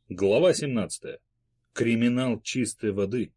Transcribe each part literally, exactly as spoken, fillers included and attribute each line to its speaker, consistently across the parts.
Speaker 1: Глава семнадцатая. Криминал чистой воды.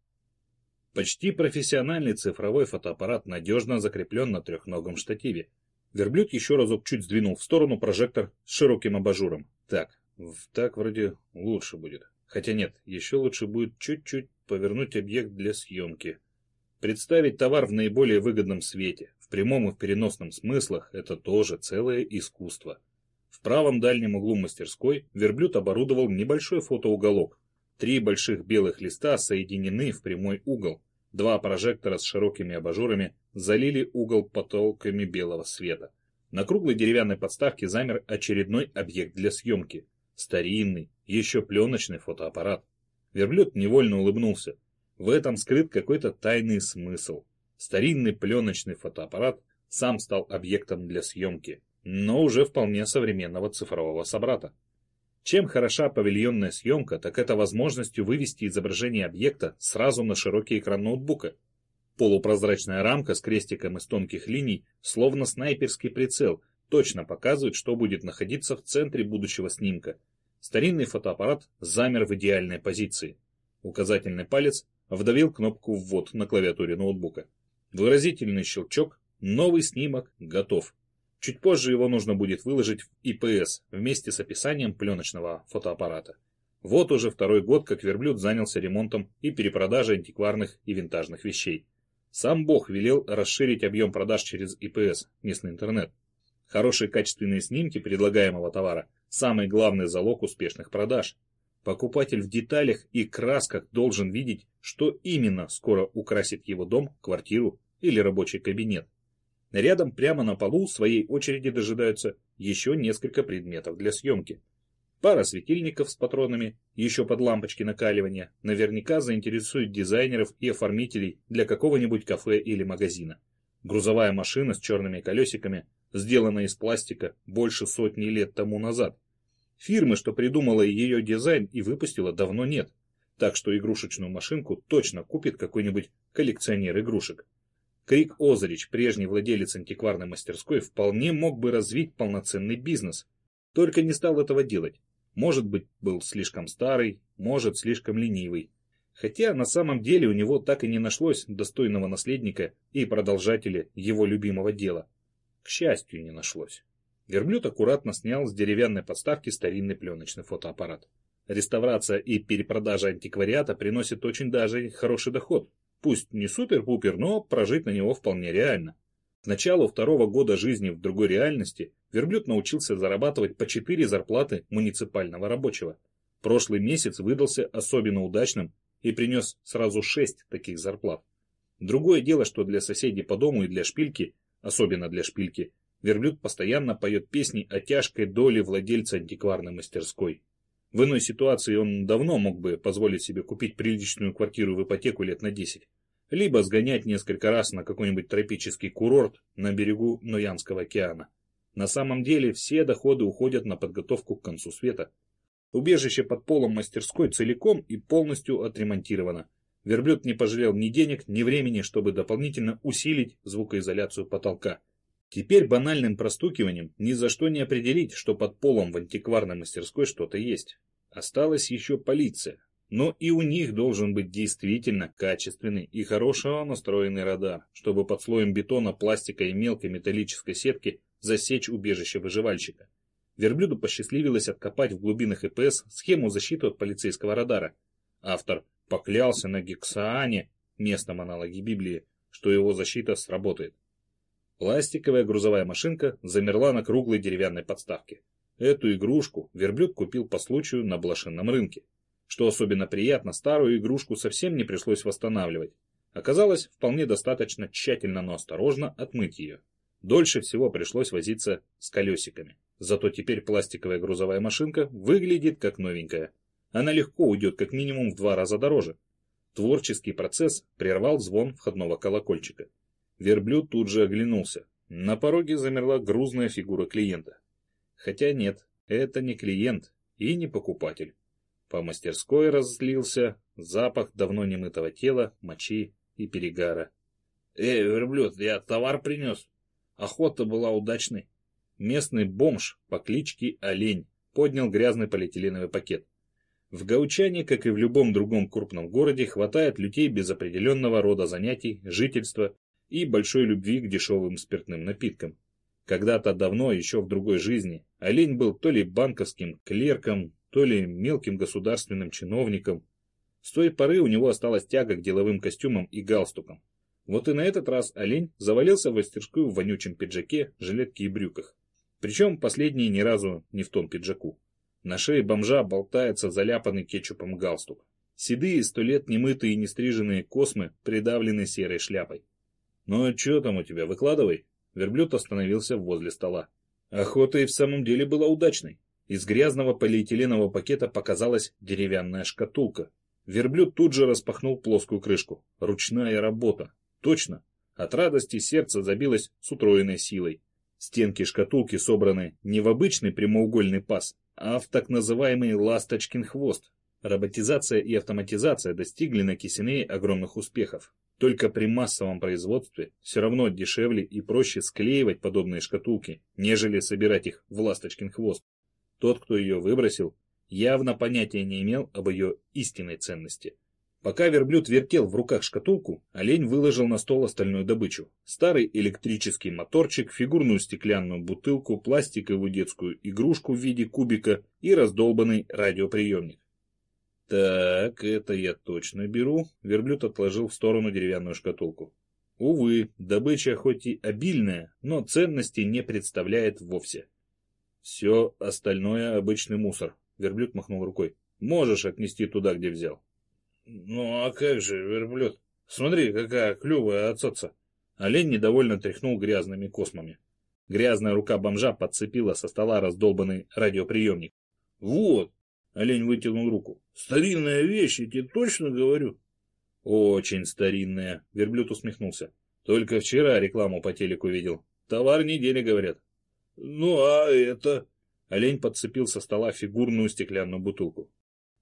Speaker 1: Почти профессиональный цифровой фотоаппарат надежно закреплен на трехногом штативе. Верблюд еще разок чуть сдвинул в сторону прожектор с широким абажуром. Так, так вроде лучше будет. Хотя нет, еще лучше будет чуть-чуть повернуть объект для съемки. Представить товар в наиболее выгодном свете, в прямом и в переносном смыслах, это тоже целое искусство. В правом дальнем углу мастерской верблюд оборудовал небольшой фотоуголок. Три больших белых листа соединены в прямой угол. Два прожектора с широкими абажурами залили угол потолками белого света. На круглой деревянной подставке замер очередной объект для съемки. Старинный, еще пленочный фотоаппарат. Верблюд невольно улыбнулся. В этом скрыт какой-то тайный смысл. Старинный пленочный фотоаппарат сам стал объектом для съемки, но уже вполне современного цифрового собрата. Чем хороша павильонная съемка, так это возможностью вывести изображение объекта сразу на широкий экран ноутбука. Полупрозрачная рамка с крестиком из тонких линий, словно снайперский прицел, точно показывает, что будет находиться в центре будущего снимка. Старинный фотоаппарат замер в идеальной позиции. Указательный палец вдавил кнопку «Ввод» на клавиатуре ноутбука. Выразительный щелчок, новый снимок готов. Чуть позже его нужно будет выложить в и пэ эс вместе с описанием пленочного фотоаппарата. Вот уже второй год, как верблюд занялся ремонтом и перепродажей антикварных и винтажных вещей. Сам Бог велел расширить объем продаж через и пэ эс, местный интернет. Хорошие качественные снимки предлагаемого товара – самый главный залог успешных продаж. Покупатель в деталях и красках должен видеть, что именно скоро украсит его дом, квартиру или рабочий кабинет. Рядом прямо на полу в своей очереди дожидаются еще несколько предметов для съемки. Пара светильников с патронами, еще под лампочки накаливания, наверняка заинтересует дизайнеров и оформителей для какого-нибудь кафе или магазина. Грузовая машина с черными колесиками, сделанная из пластика больше сотни лет тому назад. Фирмы, что придумала ее дизайн и выпустила, давно нет. Так что игрушечную машинку точно купит какой-нибудь коллекционер игрушек. Крик Озарич, прежний владелец антикварной мастерской, вполне мог бы развить полноценный бизнес. Только не стал этого делать. Может быть, был слишком старый, может, слишком ленивый. Хотя на самом деле у него так и не нашлось достойного наследника и продолжателя его любимого дела. К счастью, не нашлось. Верблюд аккуратно снял с деревянной подставки старинный пленочный фотоаппарат. Реставрация и перепродажа антиквариата приносит очень даже хороший доход. Пусть не супер-пупер, но прожить на него вполне реально. К началу второго года жизни в другой реальности верблюд научился зарабатывать по четыре зарплаты муниципального рабочего. Прошлый месяц выдался особенно удачным и принес сразу шесть таких зарплат. Другое дело, что для соседей по дому и для шпильки, особенно для шпильки, верблюд постоянно поет песни о тяжкой доле владельца антикварной мастерской. В иной ситуации он давно мог бы позволить себе купить приличную квартиру в ипотеку лет на десять. Либо сгонять несколько раз на какой-нибудь тропический курорт на берегу Ноянского океана. На самом деле все доходы уходят на подготовку к концу света. Убежище под полом мастерской целиком и полностью отремонтировано. Верблюд не пожалел ни денег, ни времени, чтобы дополнительно усилить звукоизоляцию потолка. Теперь банальным простукиванием ни за что не определить, что под полом в антикварной мастерской что-то есть. Осталась еще полиция. Но и у них должен быть действительно качественный и хорошо настроенный радар, чтобы под слоем бетона, пластика и мелкой металлической сетки засечь убежище выживальщика. Верблюду посчастливилось откопать в глубинах и пэ эс схему защиты от полицейского радара. Автор поклялся на Гексаане, местном аналоге Библии, что его защита сработает. Пластиковая грузовая машинка замерла на круглой деревянной подставке. Эту игрушку верблюд купил по случаю на блошином рынке. Что особенно приятно, старую игрушку совсем не пришлось восстанавливать. Оказалось, вполне достаточно тщательно, но осторожно отмыть ее. Дольше всего пришлось возиться с колесиками. Зато теперь пластиковая грузовая машинка выглядит как новенькая. Она легко уйдет как минимум в два раза дороже. Творческий процесс прервал звон входного колокольчика. Верблюд тут же оглянулся. На пороге замерла грузная фигура клиента. Хотя нет, это не клиент и не покупатель. По мастерской разлился запах давно немытого тела, мочи и перегара. «Эй, верблюд, я товар принес. Охота была удачной». Местный бомж по кличке Олень поднял грязный полиэтиленовый пакет. В Гаучане, как и в любом другом крупном городе, хватает людей без определенного рода занятий, жительства и большой любви к дешевым спиртным напиткам. Когда-то давно, еще в другой жизни, Олень был то ли банковским клерком, то ли мелким государственным чиновником. С той поры у него осталась тяга к деловым костюмам и галстукам. Вот и на этот раз Олень завалился в мастерскую в вонючем пиджаке, жилетке и брюках. Причем последний ни разу не в тон пиджаку. На шее бомжа болтается заляпанный кетчупом галстук. Седые, сто лет немытые и нестриженные космы придавлены серой шляпой. «Ну а что там у тебя, выкладывай?» Верблюд остановился возле стола. Охота и в самом деле была удачной. Из грязного полиэтиленового пакета показалась деревянная шкатулка. Верблюд тут же распахнул плоскую крышку. Ручная работа. Точно. От радости сердце забилось с утроенной силой. Стенки шкатулки собраны не в обычный прямоугольный паз, а в так называемый ласточкин хвост. Роботизация и автоматизация достигли на Кисинее огромных успехов. Только при массовом производстве все равно дешевле и проще склеивать подобные шкатулки, нежели собирать их в ласточкин хвост. Тот, кто ее выбросил, явно понятия не имел об ее истинной ценности. Пока верблюд вертел в руках шкатулку, олень выложил на стол остальную добычу. Старый электрический моторчик, фигурную стеклянную бутылку, пластиковую детскую игрушку в виде кубика и раздолбанный радиоприемник. «Так, это я точно беру», — верблюд отложил в сторону деревянную шкатулку. Увы, добыча хоть и обильная, но ценности не представляет вовсе. «Все остальное обычный мусор», — верблюд махнул рукой. «Можешь отнести туда, где взял». «Ну а как же, верблюд? Смотри, какая клювая отцоца!» Олень недовольно тряхнул грязными космами. Грязная рука бомжа подцепила со стола раздолбанный радиоприемник. «Вот!» — олень вытянул руку. «Старинная вещь, я тебе точно говорю». «Очень старинная», — верблюд усмехнулся. «Только вчера рекламу по телеку видел. Товар недели, говорят». «Ну а это...» Олень подцепил со стола фигурную стеклянную бутылку.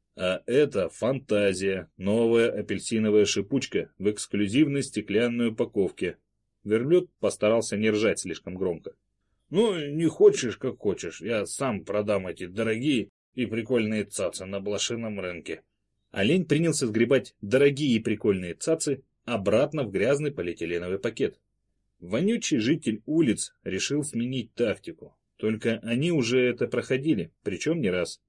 Speaker 1: А это фантазия, новая апельсиновая шипучка в эксклюзивной стеклянной упаковке. Верблюд постарался не ржать слишком громко. «Ну, не хочешь, как хочешь. Я сам продам эти дорогие и прикольные цацы на блошином рынке». Олень принялся сгребать дорогие и прикольные цацы обратно в грязный полиэтиленовый пакет. Вонючий житель улиц решил сменить тактику. Только они уже это проходили, причем не раз.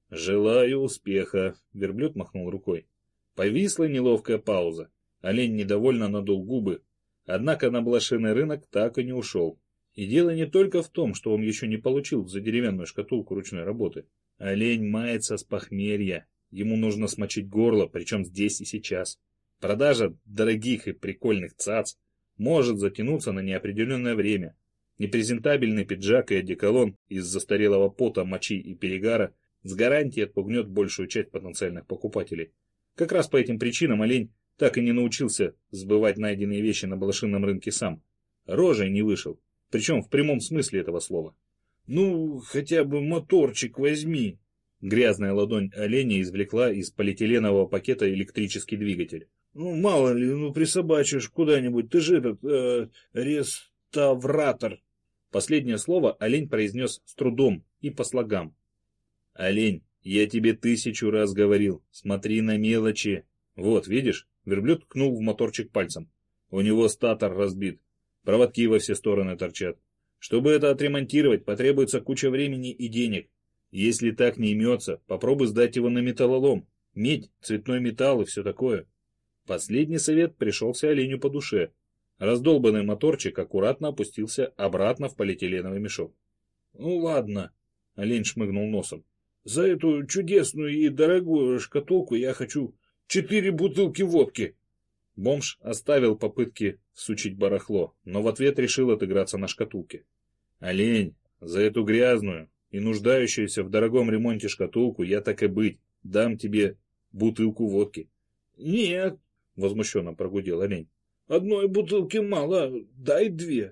Speaker 1: «Желаю успеха», — верблюд махнул рукой. Повисла неловкая пауза. Олень недовольно надул губы. Однако на блошиный рынок так и не ушел. И дело не только в том, что он еще не получил за деревянную шкатулку ручной работы. Олень мается с похмелья. Ему нужно смочить горло, причем здесь и сейчас. Продажа дорогих и прикольных цац может затянуться на неопределенное время. Непрезентабельный пиджак и одеколон из застарелого пота, мочи и перегара с гарантией отпугнет большую часть потенциальных покупателей. Как раз по этим причинам олень так и не научился сбывать найденные вещи на блошином рынке сам. Рожей не вышел, причем в прямом смысле этого слова. «Ну, хотя бы моторчик возьми!» Грязная ладонь оленя извлекла из полиэтиленового пакета электрический двигатель. «Ну, мало ли, ну присобачишь куда-нибудь, ты же этот, э, реставратор!» Последнее слово олень произнес с трудом и по слогам. «Олень, я тебе тысячу раз говорил, смотри на мелочи. Вот, видишь?» Верблюд ткнул в моторчик пальцем. «У него статор разбит. Проводки во все стороны торчат. Чтобы это отремонтировать, потребуется куча времени и денег. Если так не имется, попробуй сдать его на металлолом. Медь, цветной металл и все такое». Последний совет пришелся оленю по душе. Раздолбанный моторчик аккуратно опустился обратно в полиэтиленовый мешок. «Ну ладно», — олень шмыгнул носом. «За эту чудесную и дорогую шкатулку я хочу четыре бутылки водки». Бомж оставил попытки всучить барахло, но в ответ решил отыграться на шкатулке. «Олень, за эту грязную и нуждающуюся в дорогом ремонте шкатулку я так и быть дам тебе бутылку водки». «Нет», — возмущенно прогудел олень, — «одной бутылки мало, дай две».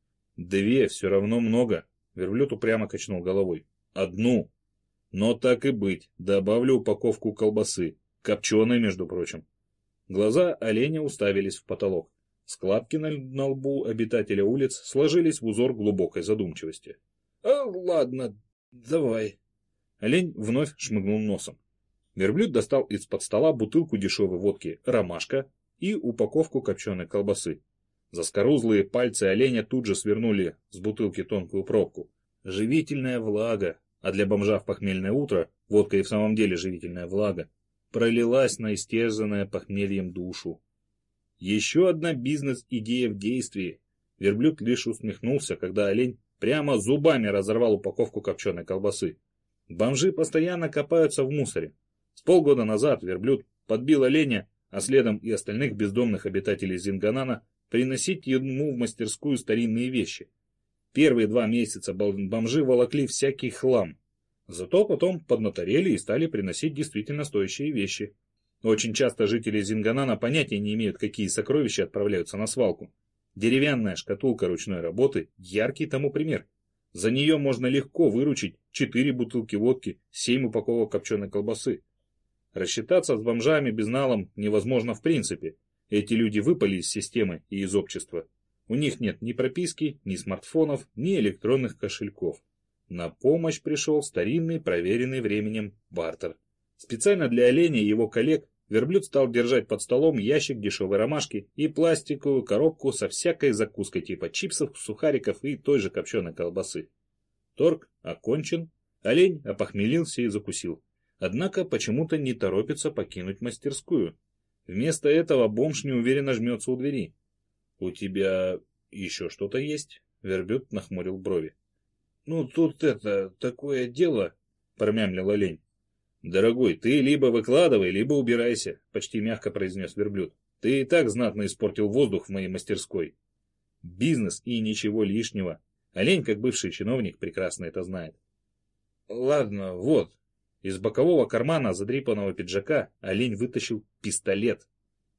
Speaker 1: «Две все равно много», — верблюд упрямо качнул головой. «Одну. Но так и быть, добавлю упаковку колбасы, копченой, между прочим». Глаза оленя уставились в потолок. Складки на, на лбу обитателя улиц сложились в узор глубокой задумчивости. «А, ладно, давай». Олень вновь шмыгнул носом. Верблюд достал из-под стола бутылку дешевой водки «Ромашка» и упаковку копченой колбасы. Заскорузлые пальцы оленя тут же свернули с бутылки тонкую пробку. Живительная влага, а для бомжа в похмельное утро водка и в самом деле живительная влага, пролилась на истерзанное похмельем душу. Еще одна бизнес-идея в действии. Верблюд лишь усмехнулся, когда олень прямо зубами разорвал упаковку копченой колбасы. Бомжи постоянно копаются в мусоре. С полгода назад верблюд подбил оленя, а следом и остальных бездомных обитателей Зинганана, приносить ему в мастерскую старинные вещи. Первые два месяца бомжи волокли всякий хлам. Зато потом поднаторели и стали приносить действительно стоящие вещи. Очень часто жители Зинганана понятия не имеют, какие сокровища отправляются на свалку. Деревянная шкатулка ручной работы – яркий тому пример. За нее можно легко выручить четыре бутылки водки, семь упаковок копченой колбасы. Рассчитаться с бомжами безналом невозможно в принципе. Эти люди выпали из системы и из общества. У них нет ни прописки, ни смартфонов, ни электронных кошельков. На помощь пришел старинный, проверенный временем бартер. Специально для оленя и его коллег верблюд стал держать под столом ящик дешевой ромашки и пластиковую коробку со всякой закуской типа чипсов, сухариков и той же копченой колбасы. Торг окончен, олень опохмелился и закусил. Однако почему-то не торопится покинуть мастерскую. Вместо этого бомж неуверенно жмется у двери. «У тебя еще что-то есть?» Верблюд нахмурил брови. «Ну, тут это, такое дело», — промямлил олень. «Дорогой, ты либо выкладывай, либо убирайся», — почти мягко произнес верблюд. «Ты и так знатно испортил воздух в моей мастерской». Бизнес и ничего лишнего. Олень, как бывший чиновник, прекрасно это знает. «Ладно, вот». Из бокового кармана задрипанного пиджака олень вытащил пистолет.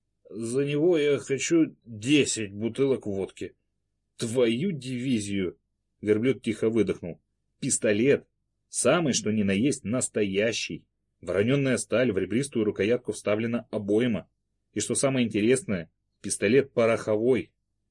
Speaker 1: «За него я хочу десять бутылок водки». «Твою дивизию!» Верблюд тихо выдохнул. «Пистолет! Самый, что ни на есть, настоящий. Вороненная сталь, в ребристую рукоятку вставлена обойма. И что самое интересное, пистолет пороховой.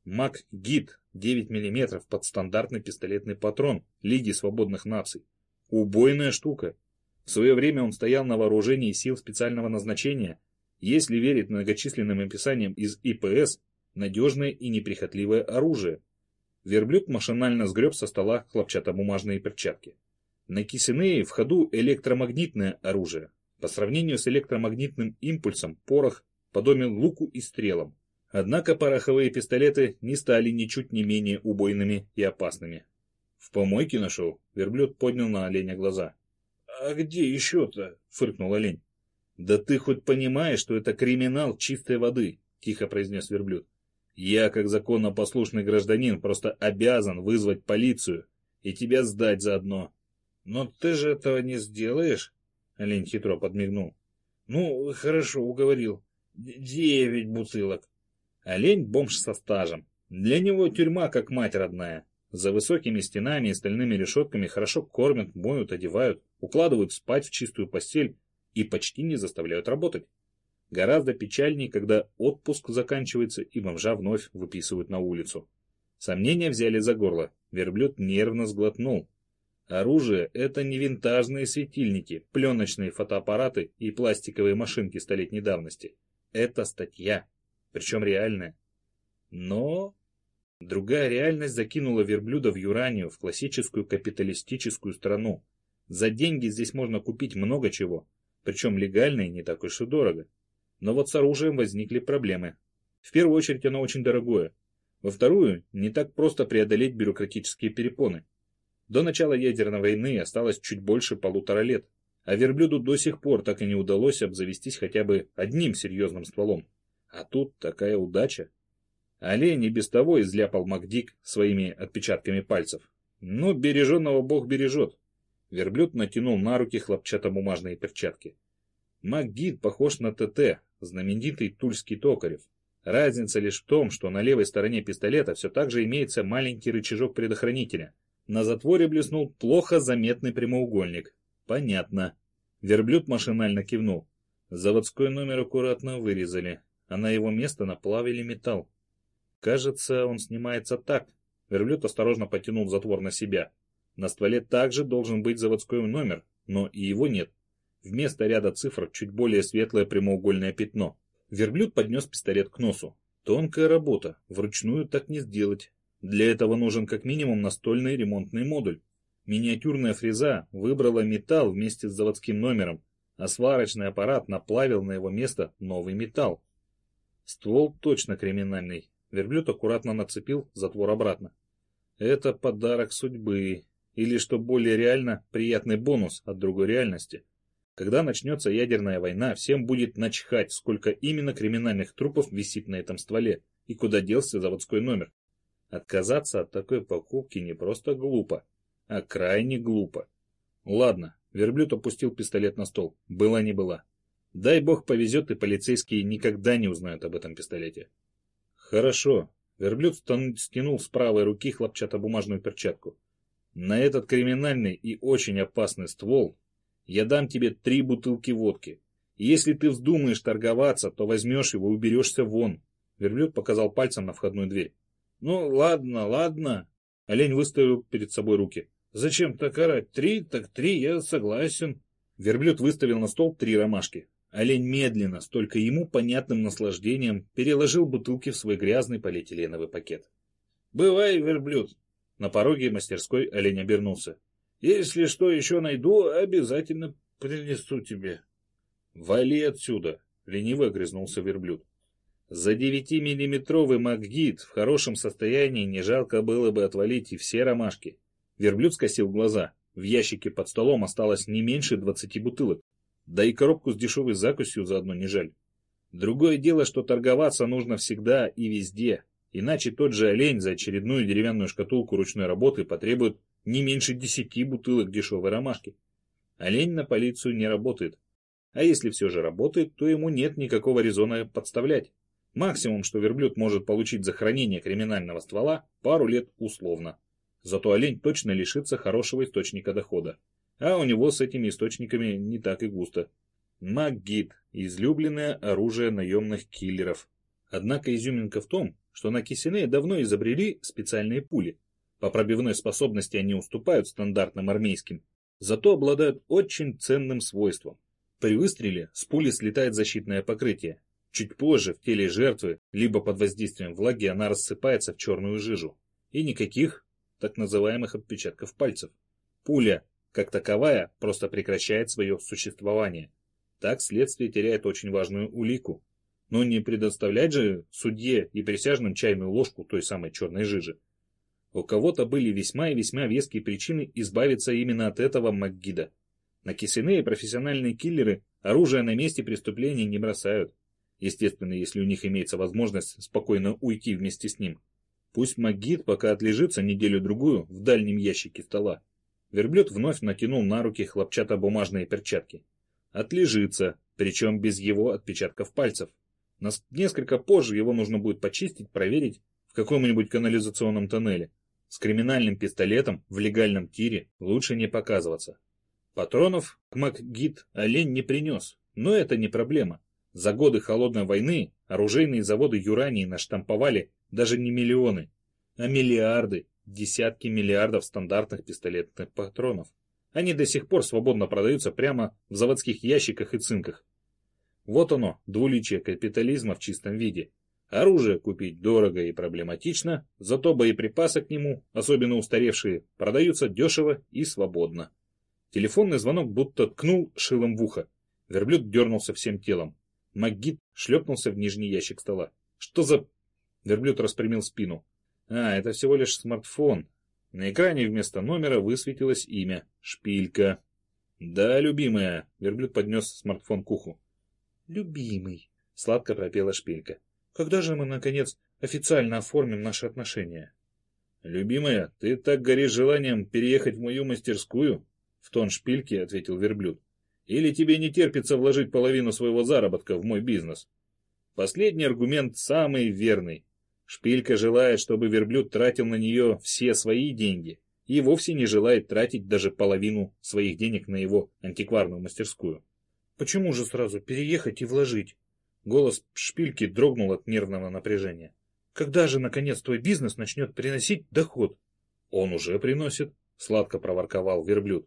Speaker 1: МакГит девять миллиметров под стандартный пистолетный патрон Лиги свободных наций. Убойная штука. В свое время он стоял на вооружении сил специального назначения. Если верить многочисленным описаниям из И Пэ Эс, надежное и неприхотливое оружие. Верблюд машинально сгреб со стола хлопчатобумажные перчатки. На Кисинее в ходу электромагнитное оружие. По сравнению с электромагнитным импульсом порох подобен луку и стрелам. Однако пороховые пистолеты не стали ничуть не менее убойными и опасными. «В помойке нашел?» Верблюд поднял на оленя глаза. «А где еще-то?» — фыркнул олень. «Да ты хоть понимаешь, что это криминал чистой воды?» — тихо произнес верблюд. «Я, как законопослушный гражданин, просто обязан вызвать полицию и тебя сдать заодно». «Но ты же этого не сделаешь?» — олень хитро подмигнул. «Ну, хорошо, уговорил. Девять бутылок». Олень — бомж со стажем. Для него тюрьма как мать родная. За высокими стенами и стальными решетками хорошо кормят, моют, одевают, укладывают спать в чистую постель и почти не заставляют работать. Гораздо печальнее, когда отпуск заканчивается и бомжа вновь выписывают на улицу. Сомнения взяли за горло. Верблюд нервно сглотнул. Оружие — это не винтажные светильники, пленочные фотоаппараты и пластиковые машинки столетней давности. Это статья, причем реальная. Но другая реальность закинула верблюда в Юранию, в классическую капиталистическую страну. За деньги здесь можно купить много чего, причем легально и не так уж и дорого. Но вот с оружием возникли проблемы. В первую очередь оно очень дорогое. Во вторую, не так просто преодолеть бюрократические перепоны. До начала ядерной войны осталось чуть больше полутора лет, а верблюду до сих пор так и не удалось обзавестись хотя бы одним серьезным стволом. А тут такая удача. Олень и без того изляпал МакДик своими отпечатками пальцев. Но береженного Бог бережет. Верблюд натянул на руки хлопчатобумажные перчатки. МакГит похож на Тэ Тэ, знаменитый тульский токарев. Разница лишь в том, что на левой стороне пистолета все так же имеется маленький рычажок предохранителя. На затворе блеснул плохо заметный прямоугольник. Понятно. Верблюд машинально кивнул. Заводской номер аккуратно вырезали, а на его место наплавили металл. Кажется, он снимается так. Верблюд осторожно потянул затвор на себя. На стволе также должен быть заводской номер, но и его нет. Вместо ряда цифр чуть более светлое прямоугольное пятно. Верблюд поднес пистолет к носу. Тонкая работа, вручную так не сделать. Для этого нужен как минимум настольный ремонтный модуль. Миниатюрная фреза выбрала металл вместе с заводским номером, а сварочный аппарат наплавил на его место новый металл. Ствол точно криминальный. Верблюд аккуратно нацепил затвор обратно. Это подарок судьбы. Или, что более реально, приятный бонус от другой реальности. Когда начнется ядерная война, всем будет начхать, сколько именно криминальных трупов висит на этом стволе и куда делся заводской номер. Отказаться от такой покупки не просто глупо, а крайне глупо. Ладно, верблюд опустил пистолет на стол. Была не была. Дай бог повезет, и полицейские никогда не узнают об этом пистолете. Хорошо. Верблюд стянул с правой руки хлопчатобумажную перчатку. На этот криминальный и очень опасный ствол я дам тебе три бутылки водки. И если ты вздумаешь торговаться, то возьмешь его и уберешься вон. Верблюд показал пальцем на входную дверь. Ну, ладно, ладно. Олень выставил перед собой руки. Зачем так орать? Три, так три, я согласен. Верблюд выставил на стол три ромашки. Олень медленно, с только ему понятным наслаждением, переложил бутылки в свой грязный полиэтиленовый пакет. Бывай, верблюд. На пороге мастерской олень обернулся. Если что еще найду, обязательно принесу тебе. Вали отсюда, лениво огрызнулся верблюд. За девятимиллиметровый МакГит в хорошем состоянии не жалко было бы отвалить и все ромашки. Верблюд скосил глаза. В ящике под столом осталось не меньше двадцати бутылок. Да и коробку с дешевой закусью заодно не жаль. Другое дело, что торговаться нужно всегда и везде. Иначе тот же олень за очередную деревянную шкатулку ручной работы потребует не меньше десяти бутылок дешевой ромашки. Олень на полицию не работает. А если все же работает, то ему нет никакого резона подставлять. Максимум, что верблюд может получить за хранение криминального ствола, пару лет условно. Зато олень точно лишится хорошего источника дохода. А у него с этими источниками не так и густо. МакГит – излюбленное оружие наемных киллеров. Однако изюминка в том, что на Кисинее давно изобрели специальные пули. По пробивной способности они уступают стандартным армейским, зато обладают очень ценным свойством. При выстреле с пули слетает защитное покрытие. Чуть позже в теле жертвы, либо под воздействием влаги, она рассыпается в черную жижу. И никаких так называемых отпечатков пальцев. Пуля, как таковая, просто прекращает свое существование. Так следствие теряет очень важную улику. Но не предоставлять же судье и присяжным чайную ложку той самой черной жижи. У кого-то были весьма и весьма веские причины избавиться именно от этого МакГида. На Кисинее профессиональные киллеры оружие на месте преступления не бросают. Естественно, если у них имеется возможность спокойно уйти вместе с ним. Пусть МакГид пока отлежится неделю-другую в дальнем ящике стола. Верблюд вновь натянул на руки хлопчатобумажные перчатки. Отлежится, причем без его отпечатков пальцев. Несколько позже его нужно будет почистить, проверить в каком-нибудь канализационном тоннеле. С криминальным пистолетом в легальном тире лучше не показываться. Патронов к МакГид олень не принес, но это не проблема. За годы холодной войны оружейные заводы Юрании наштамповали даже не миллионы, а миллиарды, десятки миллиардов стандартных пистолетных патронов. Они до сих пор свободно продаются прямо в заводских ящиках и цинках. Вот оно, двуличие капитализма в чистом виде. Оружие купить дорого и проблематично, зато боеприпасы к нему, особенно устаревшие, продаются дешево и свободно. Телефонный звонок будто ткнул шилом в ухо. Верблюд дернулся всем телом. МакГид шлепнулся в нижний ящик стола. Что за... Верблюд распрямил спину. А, это всего лишь смартфон. На экране вместо номера высветилось имя. Шпилька. Да, любимая. Верблюд поднес смартфон к уху. Любимый. Сладко пропела Шпилька. Когда же мы, наконец, официально оформим наши отношения? Любимая, ты так горишь желанием переехать в мою мастерскую? В тон Шпильки ответил верблюд. Или тебе не терпится вложить половину своего заработка в мой бизнес? Последний аргумент самый верный. Шпилька желает, чтобы верблюд тратил на нее все свои деньги и вовсе не желает тратить даже половину своих денег на его антикварную мастерскую. Почему же сразу переехать и вложить? Голос Шпильки дрогнул от нервного напряжения. Когда же, наконец, твой бизнес начнет приносить доход? Он уже приносит, сладко проворковал верблюд.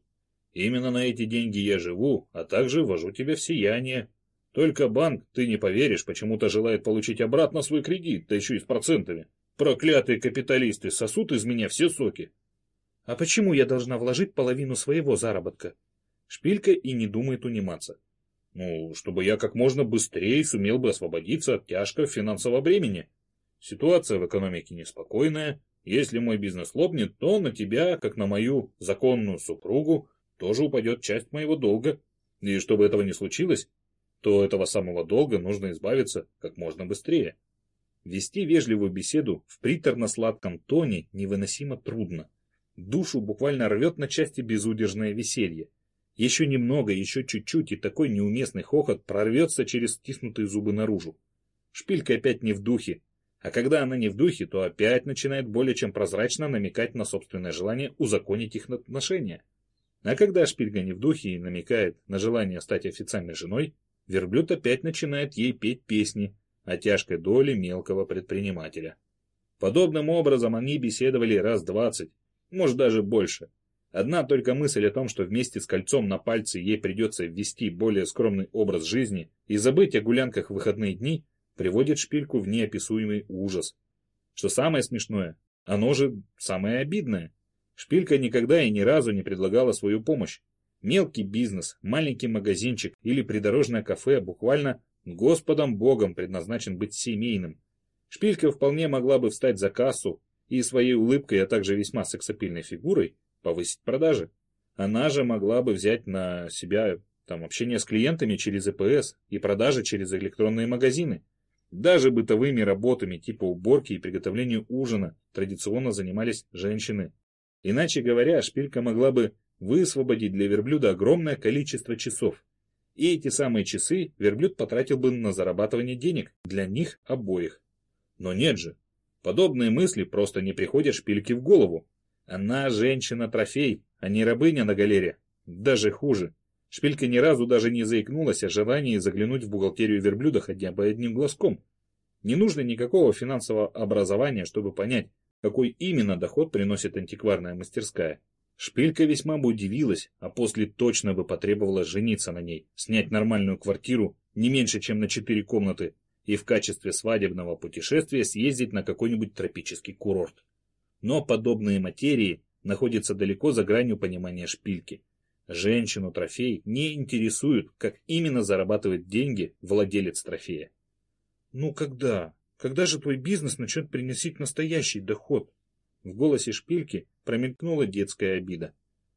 Speaker 1: Именно на эти деньги я живу, а также ввожу тебя в сияние. Только банк, ты не поверишь, почему-то желает получить обратно свой кредит, да еще и с процентами. Проклятые капиталисты сосут из меня все соки. А почему я должна вложить половину своего заработка? Шпилька и не думает униматься. Ну, чтобы я как можно быстрее сумел бы освободиться от тяжкого финансового бремени. Ситуация в экономике неспокойная. Если мой бизнес лопнет, то на тебя, как на мою законную супругу, тоже упадет часть моего долга. И чтобы этого не случилось, то этого самого долга нужно избавиться как можно быстрее. Вести вежливую беседу в приторно-сладком тоне невыносимо трудно. Душу буквально рвет на части безудержное веселье. Еще немного, еще чуть-чуть, и такой неуместный хохот прорвется через стиснутые зубы наружу. Шпилька опять не в духе. А когда она не в духе, то опять начинает более чем прозрачно намекать на собственное желание узаконить их отношения. А когда Шпилька не в духе и намекает на желание стать официальной женой, верблюд опять начинает ей петь песни о тяжкой доле мелкого предпринимателя. Подобным образом они беседовали раз двадцать, может даже больше. Одна только мысль о том, что вместе с кольцом на пальце ей придется ввести более скромный образ жизни и забыть о гулянках в выходные дни, приводит Шпильку в неописуемый ужас. Что самое смешное, оно же самое обидное. Шпилька никогда и ни разу не предлагала свою помощь. Мелкий бизнес, маленький магазинчик или придорожное кафе буквально Господом Богом предназначен быть семейным. Шпилька вполне могла бы встать за кассу и своей улыбкой, а также весьма сексапильной фигурой повысить продажи. Она же могла бы взять на себя там, общение с клиентами через и пэ эс и продажи через электронные магазины. Даже бытовыми работами типа уборки и приготовления ужина традиционно занимались женщины. Иначе говоря, Шпилька могла бы высвободить для верблюда огромное количество часов. И эти самые часы верблюд потратил бы на зарабатывание денег для них обоих. Но нет же. Подобные мысли просто не приходят Шпильке в голову. Она женщина-трофей, а не рабыня на галере. Даже хуже. Шпилька ни разу даже не заикнулась о желании заглянуть в бухгалтерию верблюда хотя бы одним глазком. Не нужно никакого финансового образования, чтобы понять, какой именно доход приносит антикварная мастерская. Шпилька весьма бы удивилась, а после точно бы потребовала жениться на ней, снять нормальную квартиру не меньше, чем на четыре комнаты, и в качестве свадебного путешествия съездить на какой-нибудь тропический курорт. Но подобные материи находятся далеко за гранью понимания Шпильки. Женщину-трофей не интересует, как именно зарабатывает деньги владелец трофея. «Ну когда? Когда же твой бизнес начнет приносить настоящий доход?» В голосе Шпильки промелькнула детская обида.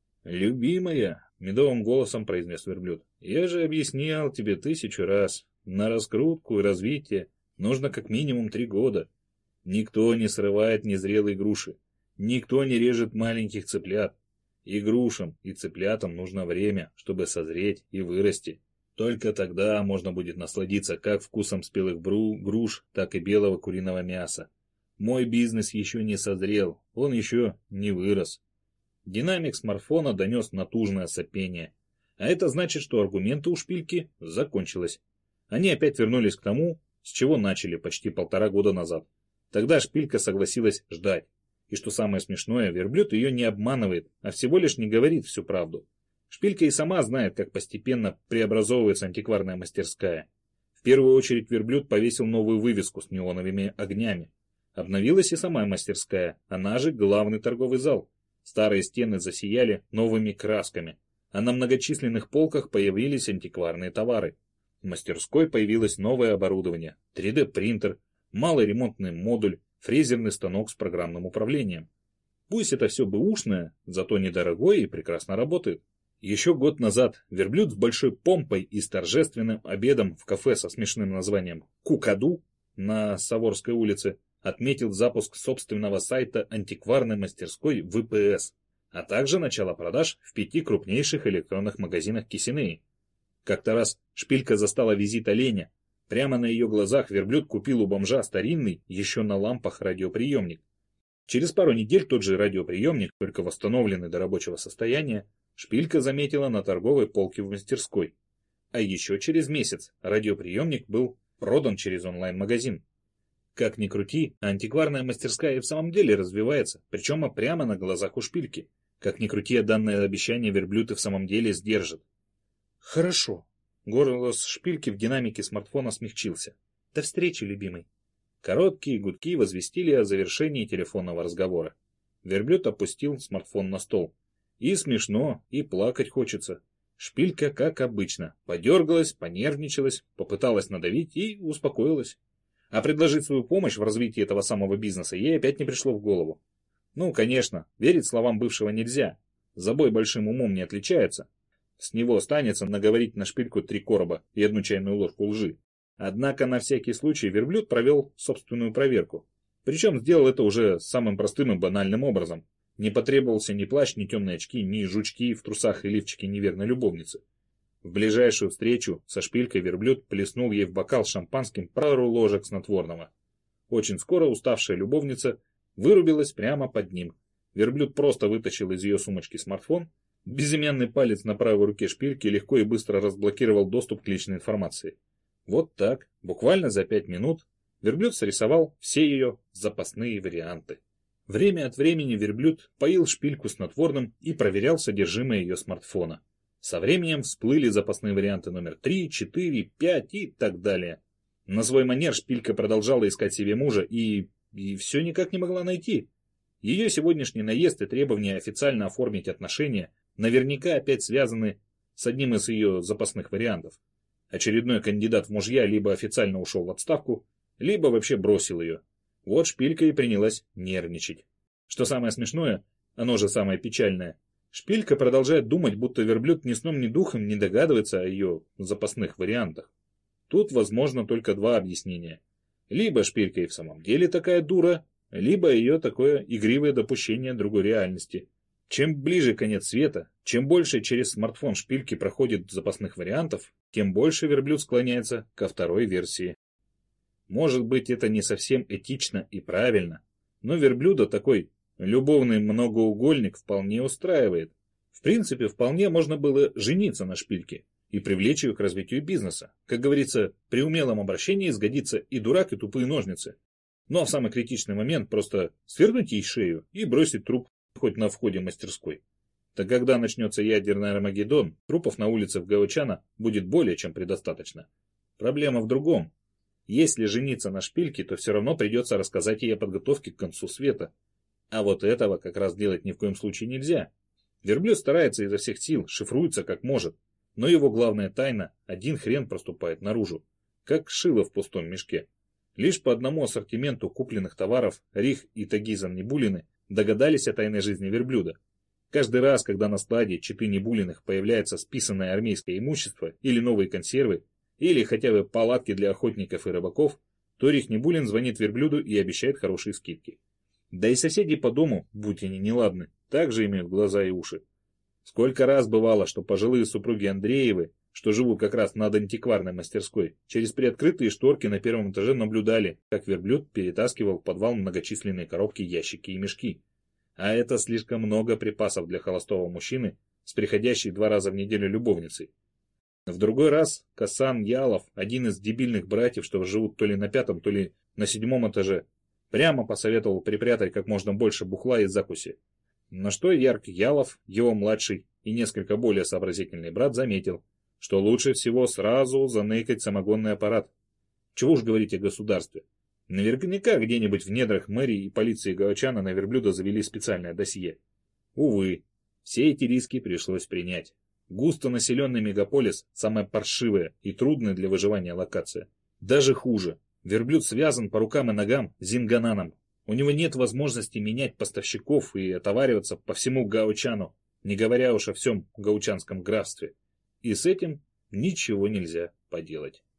Speaker 1: «Любимая», — медовым голосом произнес верблюд, — «я же объяснял тебе тысячу раз. На раскрутку и развитие нужно как минимум три года. Никто не срывает незрелые груши. Никто не режет маленьких цыплят. И грушам, и цыплятам нужно время, чтобы созреть и вырасти. Только тогда можно будет насладиться как вкусом спелых бру, груш, так и белого куриного мяса. Мой бизнес еще не созрел, он еще не вырос». Динамик смартфона донес натужное сопение. А это значит, что аргументы у Шпильки закончились. Они опять вернулись к тому, с чего начали почти полтора года назад. Тогда Шпилька согласилась ждать. И что самое смешное, верблюд ее не обманывает, а всего лишь не говорит всю правду. Шпилька и сама знает, как постепенно преобразовывается антикварная мастерская. В первую очередь верблюд повесил новую вывеску с неоновыми огнями. Обновилась и сама мастерская, она же главный торговый зал. Старые стены засияли новыми красками, а на многочисленных полках появились антикварные товары. В мастерской появилось новое оборудование, три дэ принтер, малый ремонтный модуль, фрезерный станок с программным управлением. Пусть это все бэушное, зато недорогое и прекрасно работает. Еще год назад верблюд с большой помпой и с торжественным обедом в кафе со смешным названием «Кукаду» на Саворской улице отметил запуск собственного сайта антикварной мастерской вэ пэ эс, а также начало продаж в пяти крупнейших электронных магазинах Кисинеи. Как-то раз Шпилька застала визит оленя. Прямо на ее глазах верблюд купил у бомжа старинный, еще на лампах, радиоприемник. Через пару недель тот же радиоприемник, только восстановленный до рабочего состояния, Шпилька заметила на торговой полке в мастерской. А еще через месяц радиоприемник был продан через онлайн-магазин. Как ни крути, антикварная мастерская и в самом деле развивается, причем прямо на глазах у Шпильки. Как ни крути, данное обещание верблюд и в самом деле сдержит. Хорошо. Голос шпильки в динамике смартфона смягчился. До встречи, любимый. Короткие гудки возвестили о завершении телефонного разговора. Верблюд опустил смартфон на стол. И смешно, и плакать хочется. Шпилька, как обычно, подергалась, понервничалась, попыталась надавить и успокоилась. А предложить свою помощь в развитии этого самого бизнеса ей опять не пришло в голову. Ну, конечно, верить словам бывшего нельзя. Забой большим умом не отличается. С него останется наговорить на шпильку три короба и одну чайную ложку лжи. Однако на всякий случай верблюд провел собственную проверку. Причем сделал это уже самым простым и банальным образом. Не потребовался ни плащ, ни темные очки, ни жучки в трусах и лифчике неверной любовницы. В ближайшую встречу со шпилькой верблюд плеснул ей в бокал шампанским пару ложек снотворного. Очень скоро уставшая любовница вырубилась прямо под ним. Верблюд просто вытащил из ее сумочки смартфон. Безымянный палец на правой руке шпильки легко и быстро разблокировал доступ к личной информации. Вот так, буквально за пять минут, верблюд срисовал все ее запасные варианты. Время от времени верблюд поил шпильку снотворным и проверял содержимое ее смартфона. Со временем всплыли запасные варианты номер три, четыре, пять и так далее. На свой манер шпилька продолжала искать себе мужа и... и все никак не могла найти. Ее сегодняшний наезд и требование официально оформить отношения наверняка опять связаны с одним из ее запасных вариантов. Очередной кандидат в мужья либо официально ушел в отставку, либо вообще бросил ее. Вот шпилька и принялась нервничать. Что самое смешное, оно же самое печальное, шпилька продолжает думать, будто верблюд ни сном ни духом не догадывается о ее запасных вариантах. Тут возможно только два объяснения. Либо шпилька и в самом деле такая дура, либо ее такое игривое допущение другой реальности. Чем ближе конец света, чем больше через смартфон шпильки проходит запасных вариантов, тем больше верблюд склоняется ко второй версии. Может быть, это не совсем этично и правильно, но верблюда такой любовный многоугольник вполне устраивает. В принципе, вполне можно было жениться на шпильке и привлечь ее к развитию бизнеса. Как говорится, при умелом обращении сгодится и дурак, и тупые ножницы. Но в самый критичный момент просто свернуть ей шею и бросить труп хоть на входе мастерской. Так когда начнется ядерный Армагеддон, трупов на улице в Гаочана будет более чем предостаточно. Проблема в другом. Если жениться на шпильке, то все равно придется рассказать ей о подготовке к концу света. А вот этого как раз делать ни в коем случае нельзя. Верблюд старается изо всех сил, шифруется как может. Но его главная тайна один хрен проступает наружу. Как шило в пустом мешке. Лишь по одному ассортименту купленных товаров Рих и Тагизан Небулины догадались о тайной жизни верблюда. Каждый раз, когда на складе Читы Небулиных появляется списанное армейское имущество или новые консервы, или хотя бы палатки для охотников и рыбаков, то Рих Небулин звонит верблюду и обещает хорошие скидки. Да и соседи по дому, будь они неладны, также имеют глаза и уши. Сколько раз бывало, что пожилые супруги Андреевы, что живут как раз над антикварной мастерской, через приоткрытые шторки на первом этаже наблюдали, как верблюд перетаскивал в подвал многочисленные коробки, ящики и мешки. А это слишком много припасов для холостого мужчины с приходящей два раза в неделю любовницей. В другой раз Касан Ялов, один из дебильных братьев, что живут то ли на пятом, то ли на седьмом этаже, прямо посоветовал припрятать как можно больше бухла и закуси. На что Ярк Ялов, его младший и несколько более сообразительный брат, заметил, что лучше всего сразу заныкать самогонный аппарат. Чего уж говорить о государстве. Наверняка где-нибудь в недрах мэрии и полиции Гаочана на верблюда завели специальное досье. Увы, все эти риски пришлось принять. Густонаселенный мегаполис – самая паршивая и трудная для выживания локация. Даже хуже. Верблюд связан по рукам и ногам зингананом. У него нет возможности менять поставщиков и отовариваться по всему Гаочану, не говоря уж о всем гаучанском графстве. И с этим ничего нельзя поделать.